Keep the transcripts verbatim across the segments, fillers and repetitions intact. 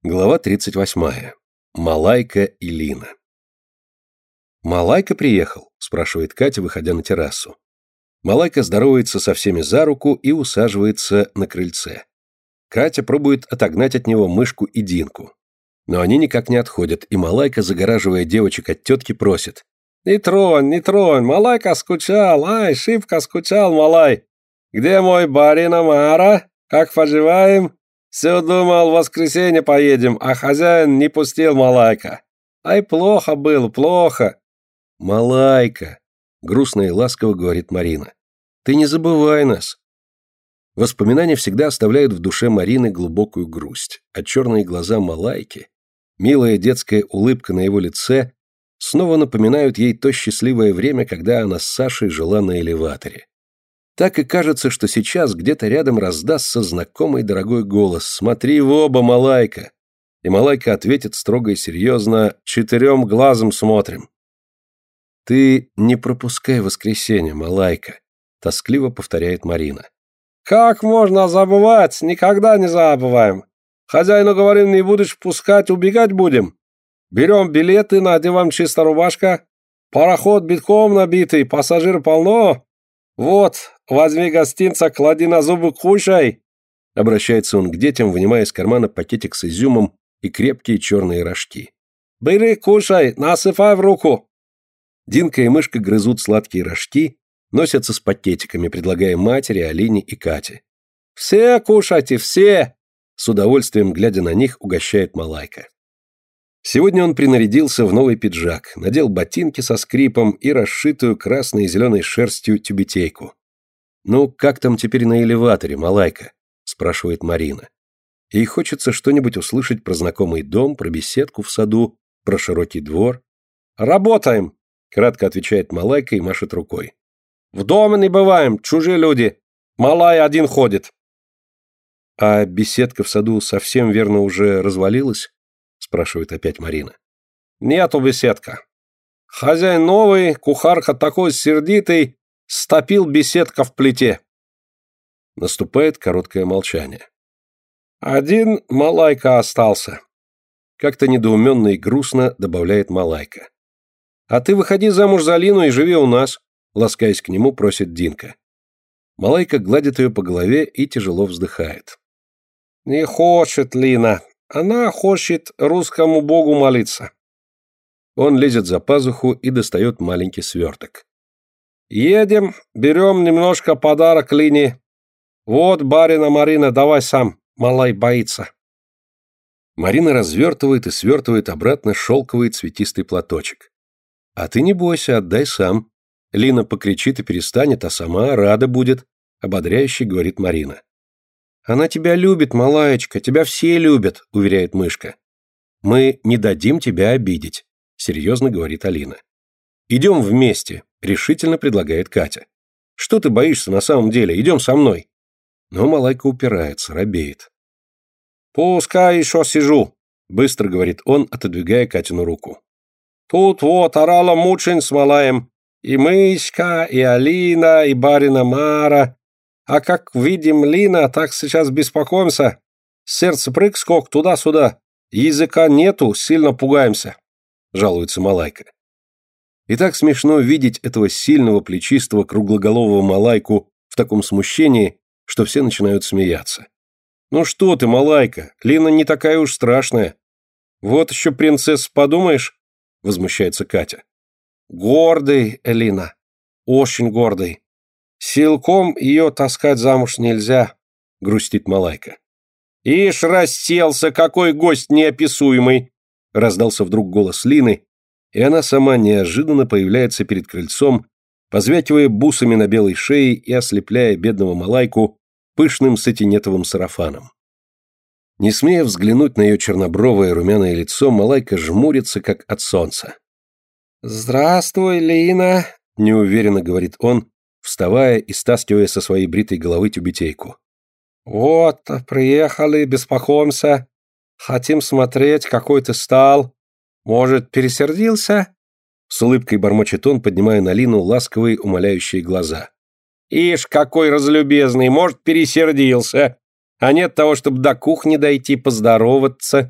Глава тридцать восьмая. Малайка и Лина. «Малайка приехал?» – спрашивает Катя, выходя на террасу. Малайка здоровается со всеми за руку и усаживается на крыльце. Катя пробует отогнать от него мышку и Динку. Но они никак не отходят, и Малайка, загораживая девочек от тетки, просит: «Не тронь, не тронь, Малайка скучал, ай, шибко скучал, Малай. Где мой барин Амара? Как поживаем? Все думал, в воскресенье поедем, а хозяин не пустил, Малайка. Ай, плохо было, плохо». «Малайка», — грустно и ласково говорит Марина, — «ты не забывай нас». Воспоминания всегда оставляют в душе Марины глубокую грусть, а черные глаза Малайки, милая детская улыбка на его лице снова напоминают ей то счастливое время, когда она с Сашей жила на элеваторе. Так и кажется, что сейчас где-то рядом раздастся знакомый дорогой голос: «Смотри в оба, Малайка!» И Малайка ответит строго и серьезно: «Четырем глазом смотрим». «Ты не пропускай воскресенье, Малайка», — тоскливо повторяет Марина. «Как можно забывать? Никогда не забываем. Хозяину говорим, не будешь пускать, убегать будем. Берем билеты, надеваем чисто рубашка. Пароход битком набитый, пассажир полно. Вот, возьми гостинца, клади на зубы, кушай». Обращается он к детям, вынимая из кармана пакетик с изюмом и крепкие черные рожки. «Бери, кушай, насыпай в руку». Динка и Мышка грызут сладкие рожки, носятся с пакетиками, предлагая матери, Алине и Кате. «Все кушайте, все!» С удовольствием, глядя на них, угощает Малайка. Сегодня он принарядился в новый пиджак, надел ботинки со скрипом и расшитую красной и зеленой шерстью тюбетейку. «Ну, как там теперь на элеваторе, Малайка?» – спрашивает Марина. Ей хочется что-нибудь услышать про знакомый дом, про беседку в саду, про широкий двор. «Работаем!» – кратко отвечает Малайка и машет рукой. «В доме не бываем, чужие люди. Малай один ходит». «А беседка в саду совсем верно уже развалилась?» — спрашивает опять Марина. «Нету беседка. Хозяин новый, кухарка такой сердитый, стопил беседка в плите». Наступает короткое молчание. «Один Малайка остался», — как-то недоуменно и грустно добавляет Малайка. «А ты выходи замуж за Лину и живи у нас», — ласкаясь к нему, просит Динка. Малайка гладит ее по голове и тяжело вздыхает. «Не хочет Лина. Она хочет русскому богу молиться». Он лезет за пазуху и достает маленький сверток. «Едем, берем немножко подарок Лине. Вот, барина Марина, давай сам, Малай боится». Марина развертывает и свертывает обратно шелковый цветистый платочек. «А ты не бойся, отдай сам. Лина покричит и перестанет, а сама рада будет», — ободряюще говорит Марина. «Она тебя любит, Малаечка, тебя все любят», — уверяет Мышка. «Мы не дадим тебя обидеть», — серьезно говорит Алина. «Идем вместе», — решительно предлагает Катя. «Что ты боишься на самом деле? Идем со мной». Но Малайка упирается, робеет. «Пускай еще сижу», — быстро говорит он, отодвигая Катину руку. «Тут вот орала мучень с Малаем. И Мышка, и Алина, и барина Мара. А как видим Лина, так сейчас беспокоимся. Сердце прыг-скок туда-сюда. Языка нету, сильно пугаемся», — жалуется Малайка. И так смешно видеть этого сильного, плечистого, круглоголового Малайку в таком смущении, что все начинают смеяться. «Ну что ты, Малайка, Лина не такая уж страшная. Вот еще принцесса, подумаешь», — возмущается Катя. «Гордый, Лина, очень гордый. Силком ее таскать замуж нельзя», — грустит Малайка. «Ишь, расселся, какой гость неописуемый!» — раздался вдруг голос Лины, и она сама неожиданно появляется перед крыльцом, позвякивая бусами на белой шее и ослепляя бедного Малайку пышным сатинетовым сарафаном. Не смея взглянуть на ее чернобровое румяное лицо, Малайка жмурится, как от солнца. «Здравствуй, Лина», — неуверенно говорит он, вставая и стаскивая со своей бритой головы тюбетейку. «Вот, приехали, беспокоимся. Хотим смотреть, какой ты стал. Может, пересердился?» С улыбкой бормочет он, поднимая на Лину ласковые, умоляющие глаза. «Ишь, какой разлюбезный, может, пересердился. А нет того, чтобы до кухни дойти, поздороваться»,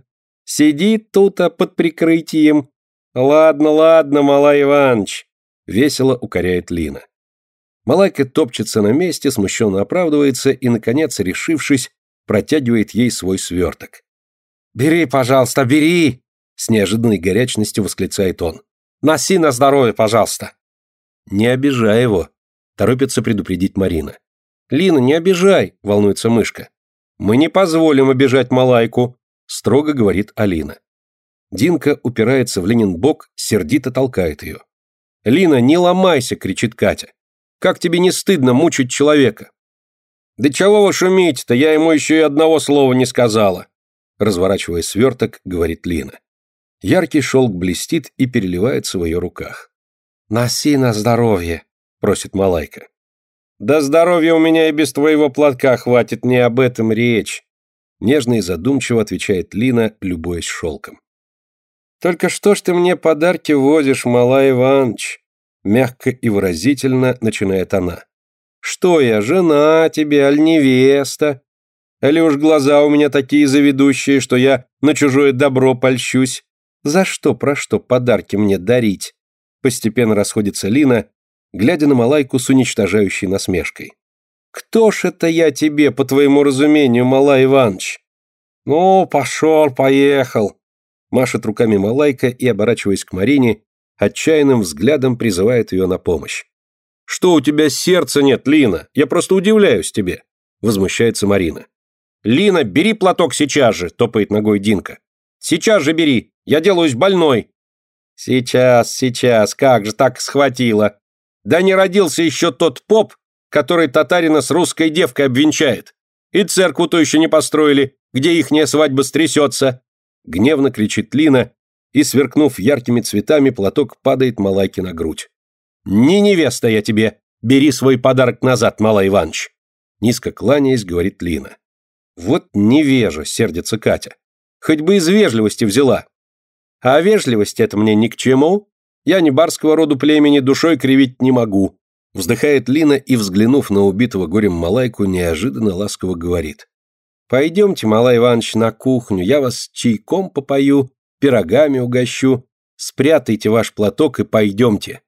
Сидит тут-то под прикрытием. Ладно, ладно, Малай Иваныч, весело укоряет Лина. Малайка топчется на месте, смущенно оправдывается и, наконец, решившись, протягивает ей свой сверток. «Бери, пожалуйста, бери!» С неожиданной горячностью восклицает он. «Носи на здоровье, пожалуйста!» «Не обижай его!» Торопится предупредить Марина. «Лина, не обижай!» Волнуется мышка. «Мы не позволим обижать Малайку!» Строго говорит Алина. Динка упирается в Линин бок, сердито толкает ее. «Лина, не ломайся!» Кричит Катя. «Как тебе не стыдно мучить человека?» «Да чего вы шумите-то? Я ему еще и одного слова не сказала!» Разворачивая сверток, говорит Лина. Яркий шелк блестит и переливается в ее руках. «Носи на здоровье», — просит Малайка. «Да здоровья у меня и без твоего платка хватит, не об этом речь», — нежно и задумчиво отвечает Лина, любуясь шелком. «Только что ж ты мне подарки возишь, Малай Иваныч?» Мягко и выразительно начинает она. «Что я, жена тебе, аль невеста? Али уж глаза у меня такие заведущие, что я на чужое добро польщусь? За что, про что подарки мне дарить?» Постепенно расходится Лина, глядя на Малайку с уничтожающей насмешкой. «Кто ж это я тебе, по твоему разумению, Малай Иваныч?» «Ну, пошел, поехал», машет руками Малайка и, оборачиваясь к Марине, отчаянным взглядом призывает ее на помощь. «Что у тебя сердца нет, Лина? Я просто удивляюсь тебе», возмущается Марина. «Лина, бери платок сейчас же», топает ногой Динка. «Сейчас же бери, я делаюсь больной». «Сейчас, сейчас, как же так схватило? Да не родился еще тот поп, который татарина с русской девкой обвенчает. И церкву-то еще не построили, где ихняя свадьба стрясется». Гневно кричит Лина, и, сверкнув яркими цветами, платок падает Малайке на грудь. «Не невеста я тебе! Бери свой подарок назад, Малай Иваныч!» Низко кланяясь, говорит Лина. «Вот невежа!» — сердится Катя. «Хоть бы из вежливости взяла!» «А вежливость это мне ни к чему. Я не барского роду племени, душой кривить не могу!» Вздыхает Лина и, взглянув на убитого горем Малайку, неожиданно ласково говорит. «Пойдемте, Малай Иваныч, на кухню, я вас чайком попою, пирогами угощу. Спрятайте ваш платок и пойдемте».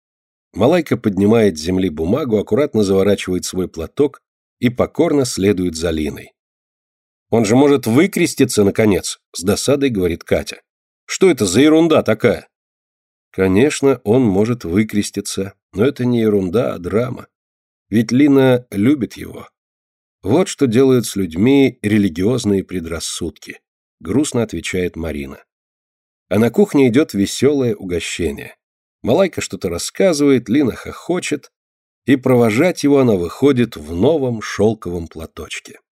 Малайка поднимает с земли бумагу, аккуратно заворачивает свой платок и покорно следует за Линой. «Он же может выкреститься, наконец», — с досадой говорит Катя. «Что это за ерунда такая?» Конечно, он может выкреститься, но это не ерунда, а драма. Ведь Лина любит его. Вот что делают с людьми религиозные предрассудки, грустно отвечает Марина. А на кухне идет веселое угощение. Малайка что-то рассказывает, Лина хохочет, и провожать его она выходит в новом шелковом платочке.